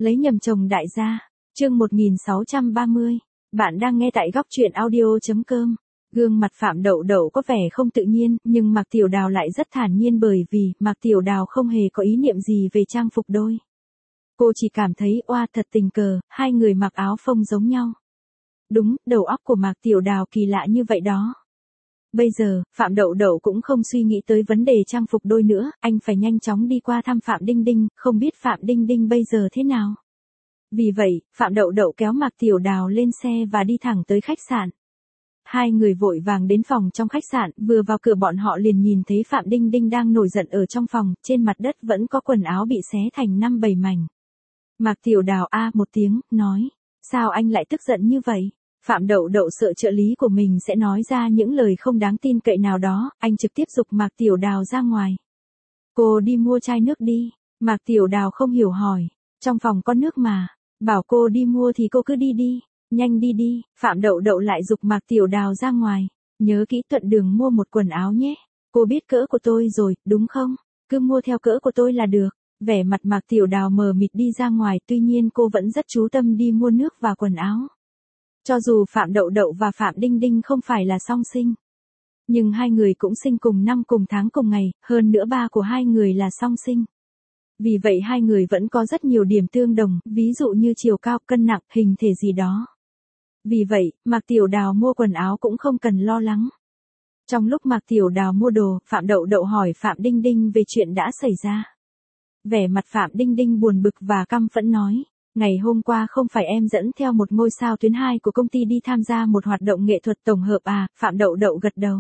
Lấy nhầm chồng đại gia. Chương 1630. Bạn đang nghe tại góc truyện audio.com. Gương mặt Phạm Đậu Đậu có vẻ không tự nhiên, nhưng Mạc Tiểu Đào lại rất thản nhiên bởi vì Mạc Tiểu Đào không hề có ý niệm gì về trang phục đôi. Cô chỉ cảm thấy oa thật tình cờ, hai người mặc áo phông giống nhau. Đúng, đầu óc của Mạc Tiểu Đào kỳ lạ như vậy đó. Bây giờ, Phạm Đậu Đậu cũng không suy nghĩ tới vấn đề trang phục đôi nữa, anh phải nhanh chóng đi qua thăm Phạm Đinh Đinh, không biết Phạm Đinh Đinh bây giờ thế nào. Vì vậy, Phạm Đậu Đậu kéo Mạc Tiểu Đào lên xe và đi thẳng tới khách sạn. Hai người vội vàng đến phòng trong khách sạn, vừa vào cửa bọn họ liền nhìn thấy Phạm Đinh Đinh đang nổi giận ở trong phòng, trên mặt đất vẫn có quần áo bị xé thành 5-7 mảnh. Mạc Tiểu Đào một tiếng, nói, sao anh lại tức giận như vậy? Phạm Đậu Đậu sợ trợ lý của mình sẽ nói ra những lời không đáng tin cậy nào đó, anh trực tiếp giục Mạc Tiểu Đào ra ngoài. Cô đi mua chai nước đi. Mạc Tiểu Đào không hiểu hỏi, trong phòng có nước mà, bảo cô đi mua thì cô cứ đi đi, nhanh đi đi. Phạm Đậu Đậu lại giục Mạc Tiểu Đào ra ngoài, nhớ kỹ thuận đường mua một quần áo nhé, cô biết cỡ của tôi rồi, đúng không? Cứ mua theo cỡ của tôi là được. Vẻ mặt Mạc Tiểu Đào mờ mịt đi ra ngoài, tuy nhiên cô vẫn rất chú tâm đi mua nước và quần áo. Cho dù Phạm Đậu Đậu và Phạm Đinh Đinh không phải là song sinh, nhưng hai người cũng sinh cùng năm cùng tháng cùng ngày, hơn nữa ba của hai người là song sinh. Vì vậy hai người vẫn có rất nhiều điểm tương đồng, ví dụ như chiều cao, cân nặng, hình thể gì đó. Vì vậy, Mạc Tiểu Đào mua quần áo cũng không cần lo lắng. Trong lúc Mạc Tiểu Đào mua đồ, Phạm Đậu Đậu hỏi Phạm Đinh Đinh về chuyện đã xảy ra. Vẻ mặt Phạm Đinh Đinh buồn bực và căm phẫn nói, ngày hôm qua không phải em dẫn theo một ngôi sao tuyến 2 của công ty đi tham gia một hoạt động nghệ thuật tổng hợp à? Phạm Đậu Đậu gật đầu.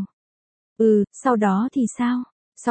Sau đó thì sao?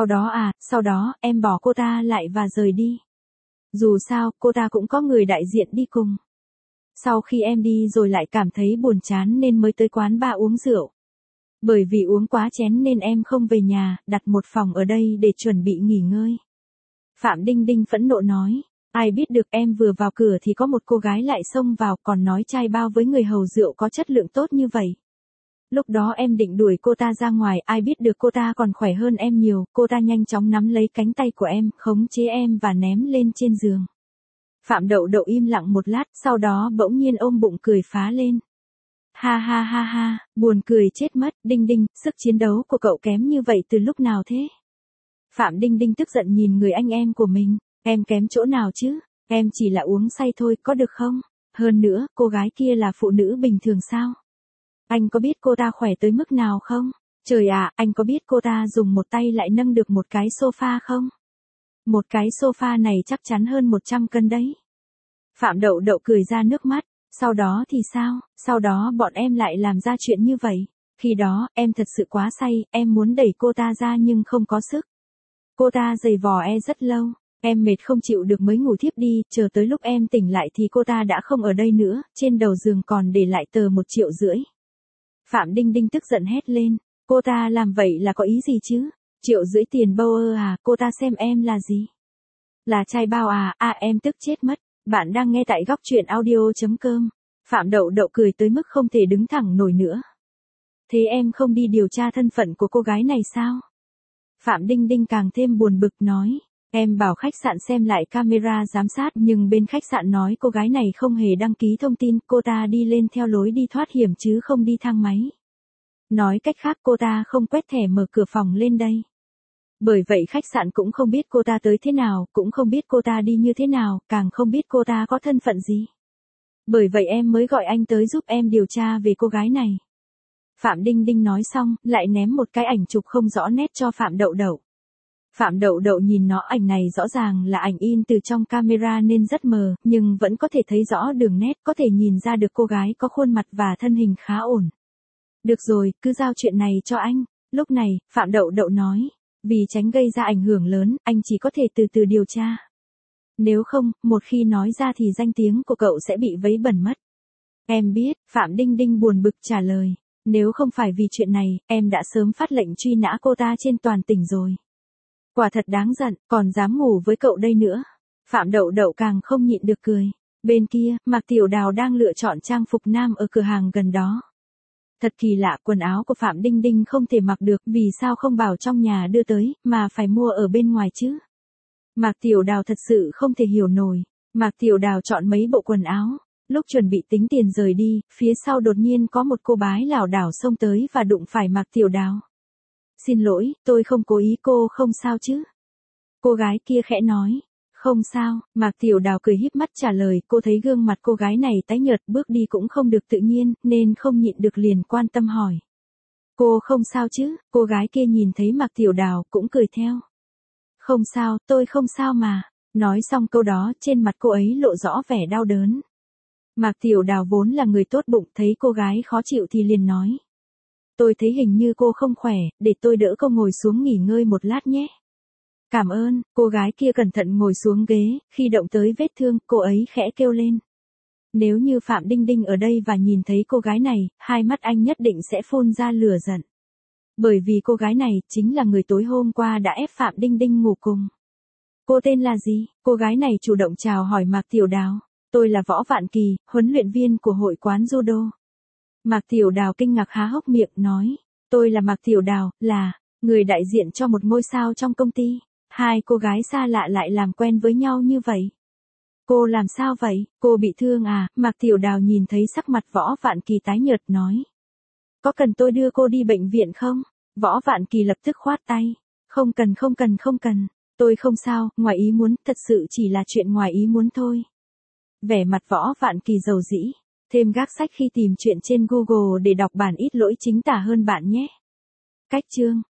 Sau đó em bỏ cô ta lại và rời đi. Dù sao, cô ta cũng có người đại diện đi cùng. Sau khi em đi rồi lại cảm thấy buồn chán nên mới tới quán bar uống rượu. Bởi vì uống quá chén nên em không về nhà, đặt một phòng ở đây để chuẩn bị nghỉ ngơi. Phạm Đinh Đinh phẫn nộ nói, ai biết được em vừa vào cửa thì có một cô gái lại xông vào còn nói chai bao với người hầu rượu có chất lượng tốt như vậy. Lúc đó em định đuổi cô ta ra ngoài, ai biết được cô ta còn khỏe hơn em nhiều, cô ta nhanh chóng nắm lấy cánh tay của em, khống chế em và ném lên trên giường. Phạm Đậu Đậu im lặng một lát, sau đó bỗng nhiên ôm bụng cười phá lên. Ha ha ha ha, buồn cười chết mất. Đinh Đinh, sức chiến đấu của cậu kém như vậy từ lúc nào thế? Phạm Đinh Đinh tức giận nhìn người anh em của mình, em kém chỗ nào chứ, em chỉ là uống say thôi, có được không? Hơn nữa, cô gái kia là phụ nữ bình thường sao? Anh có biết cô ta khỏe tới mức nào không? Trời ạ, anh có biết cô ta dùng một tay lại nâng được một cái sofa không? Một cái sofa này chắc chắn hơn 100 cân đấy. Phạm Đậu Đậu cười ra nước mắt, sau đó thì sao? Sau đó bọn em lại làm ra chuyện như vậy. Khi đó, em thật sự quá say, em muốn đẩy cô ta ra nhưng không có sức. Cô ta giày vò rất lâu, em mệt không chịu được mới ngủ thiếp đi, chờ tới lúc em tỉnh lại thì cô ta đã không ở đây nữa, trên đầu giường còn để lại tờ 1,5 triệu. Phạm Đinh Đinh tức giận hét lên, cô ta làm vậy là có ý gì chứ? 1,5 triệu tiền bâu à, cô ta xem em là gì? Là trai bao à? Em tức chết mất. Bạn đang nghe tại góc truyện audio.com. Phạm Đậu Đậu cười tới mức không thể đứng thẳng nổi nữa. Thế em không đi điều tra thân phận của cô gái này sao? Phạm Đinh Đinh càng thêm buồn bực nói, em bảo khách sạn xem lại camera giám sát nhưng bên khách sạn nói cô gái này không hề đăng ký thông tin, cô ta đi lên theo lối đi thoát hiểm chứ không đi thang máy. Nói cách khác cô ta không quét thẻ mở cửa phòng lên đây. Bởi vậy khách sạn cũng không biết cô ta tới thế nào, cũng không biết cô ta đi như thế nào, càng không biết cô ta có thân phận gì. Bởi vậy em mới gọi anh tới giúp em điều tra về cô gái này. Phạm Đinh Đinh nói xong, lại ném một cái ảnh chụp không rõ nét cho Phạm Đậu Đậu. Phạm Đậu Đậu nhìn nó, ảnh này rõ ràng là ảnh in từ trong camera nên rất mờ, nhưng vẫn có thể thấy rõ đường nét, có thể nhìn ra được cô gái có khuôn mặt và thân hình khá ổn. Được rồi, cứ giao chuyện này cho anh. Lúc này, Phạm Đậu Đậu nói, vì tránh gây ra ảnh hưởng lớn, anh chỉ có thể từ từ điều tra. Nếu không, một khi nói ra thì danh tiếng của cậu sẽ bị vấy bẩn mất. Em biết, Phạm Đinh Đinh buồn bực trả lời. Nếu không phải vì chuyện này, em đã sớm phát lệnh truy nã cô ta trên toàn tỉnh rồi. Quả thật đáng giận, còn dám ngủ với cậu đây nữa. Phạm Đậu Đậu càng không nhịn được cười. Bên kia, Mạc Tiểu Đào đang lựa chọn trang phục nam ở cửa hàng gần đó. Thật kỳ lạ, quần áo của Phạm Đinh Đinh không thể mặc được, vì sao không bảo trong nhà đưa tới, mà phải mua ở bên ngoài chứ? Mạc Tiểu Đào thật sự không thể hiểu nổi. Mạc Tiểu Đào chọn mấy bộ quần áo, lúc chuẩn bị tính tiền rời đi, phía sau đột nhiên có một cô bái lảo đảo xông tới và đụng phải Mạc Tiểu Đào. Xin lỗi, tôi không cố ý, cô không sao chứ? Cô gái kia khẽ nói. Không sao, Mạc Tiểu Đào cười híp mắt trả lời, cô thấy gương mặt cô gái này tái nhợt, bước đi cũng không được tự nhiên, nên không nhịn được liền quan tâm hỏi. Cô không sao chứ? Cô gái kia nhìn thấy Mạc Tiểu Đào cũng cười theo. Không sao, tôi không sao mà. Nói xong câu đó, trên mặt cô ấy lộ rõ vẻ đau đớn. Mạc Tiểu Đào vốn là người tốt bụng, thấy cô gái khó chịu thì liền nói. Tôi thấy hình như cô không khỏe, để tôi đỡ cô ngồi xuống nghỉ ngơi một lát nhé. Cảm ơn, cô gái kia cẩn thận ngồi xuống ghế, khi động tới vết thương, cô ấy khẽ kêu lên. Nếu như Phạm Đinh Đinh ở đây và nhìn thấy cô gái này, hai mắt anh nhất định sẽ phun ra lửa giận. Bởi vì cô gái này chính là người tối hôm qua đã ép Phạm Đinh Đinh ngủ cùng. Cô tên là gì? Cô gái này chủ động chào hỏi Mạc Tiểu Đào. Tôi là Võ Vạn Kỳ, huấn luyện viên của hội quán judo. Mạc Tiểu Đào kinh ngạc há hốc miệng nói. Tôi là Mạc Tiểu Đào, là người đại diện cho một ngôi sao trong công ty. Hai cô gái xa lạ lại làm quen với nhau như vậy. Cô làm sao vậy? Cô bị thương à? Mạc Tiểu Đào nhìn thấy sắc mặt Võ Vạn Kỳ tái nhợt nói. Có cần tôi đưa cô đi bệnh viện không? Võ Vạn Kỳ lập tức khoát tay. Không cần. Tôi không sao, ngoài ý muốn, thật sự chỉ là chuyện ngoài ý muốn thôi. Vẻ mặt Võ Vạn Kỳ dầu dĩ. Thêm gác sách khi tìm chuyện trên Google để đọc bản ít lỗi chính tả hơn bạn nhé. Cách chương